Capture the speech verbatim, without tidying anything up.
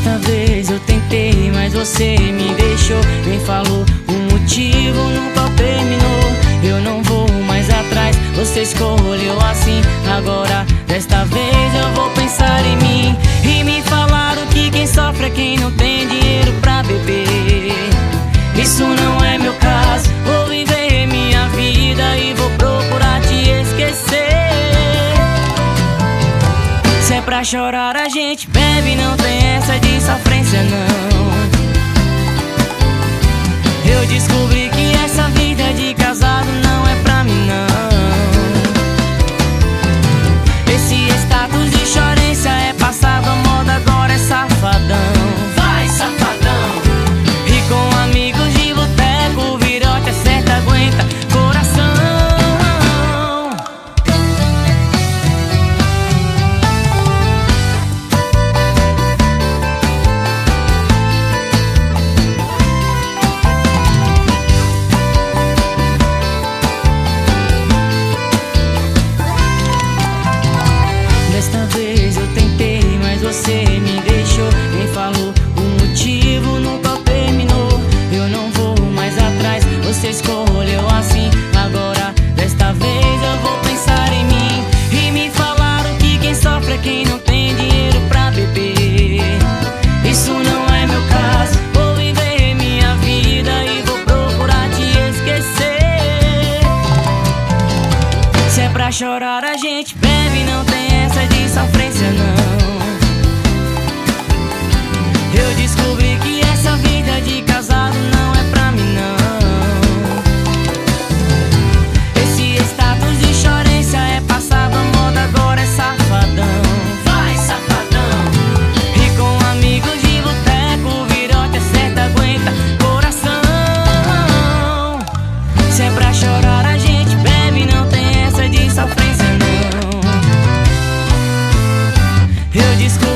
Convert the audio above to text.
Desta vez eu tentei, mas você me deixou. Nem falou o motivo no qual terminou. Eu não vou mais atrás, você escolheu assim. Agora, desta vez eu vou pensar em mim. E me falaram que quem sofre é quem não tem dinheiro pra beber. Isso não é meu caso, vou viver minha vida e vou procurar te esquecer. Se é pra chorar a gente bebe, não tem essa de sofrência não. Eu descobri que essa vida de casado não é pra mim não. Esse status de chorência é passado a moda, agora é safadão. Vai safadão! E com amigos de boteco, o virote é certo, aguenta coração. Desta vez eu tentei, mas você me deixou. Nem falou o motivo no qual terminou. Eu não vou mais atrás, você escolheu assim. Agora, desta vez eu vou pensar em mim. E me falaram que quem sofre é quem não tem dinheiro pra beber. Isso não é meu caso, vou viver minha vida e vou procurar te esquecer. Se é pra chorar a gente bebe, não tem essa de sofrência não. Eu descobri que essa vida de casado não é pra mim não. Esse status de chorência é passado a moda, agora é safadão. Vai safadão! E com amigos de boteco, o virote é certo, aguenta coração. Se é pra chorar a gente bebe, não tem essa de sofrência não. Eu descobri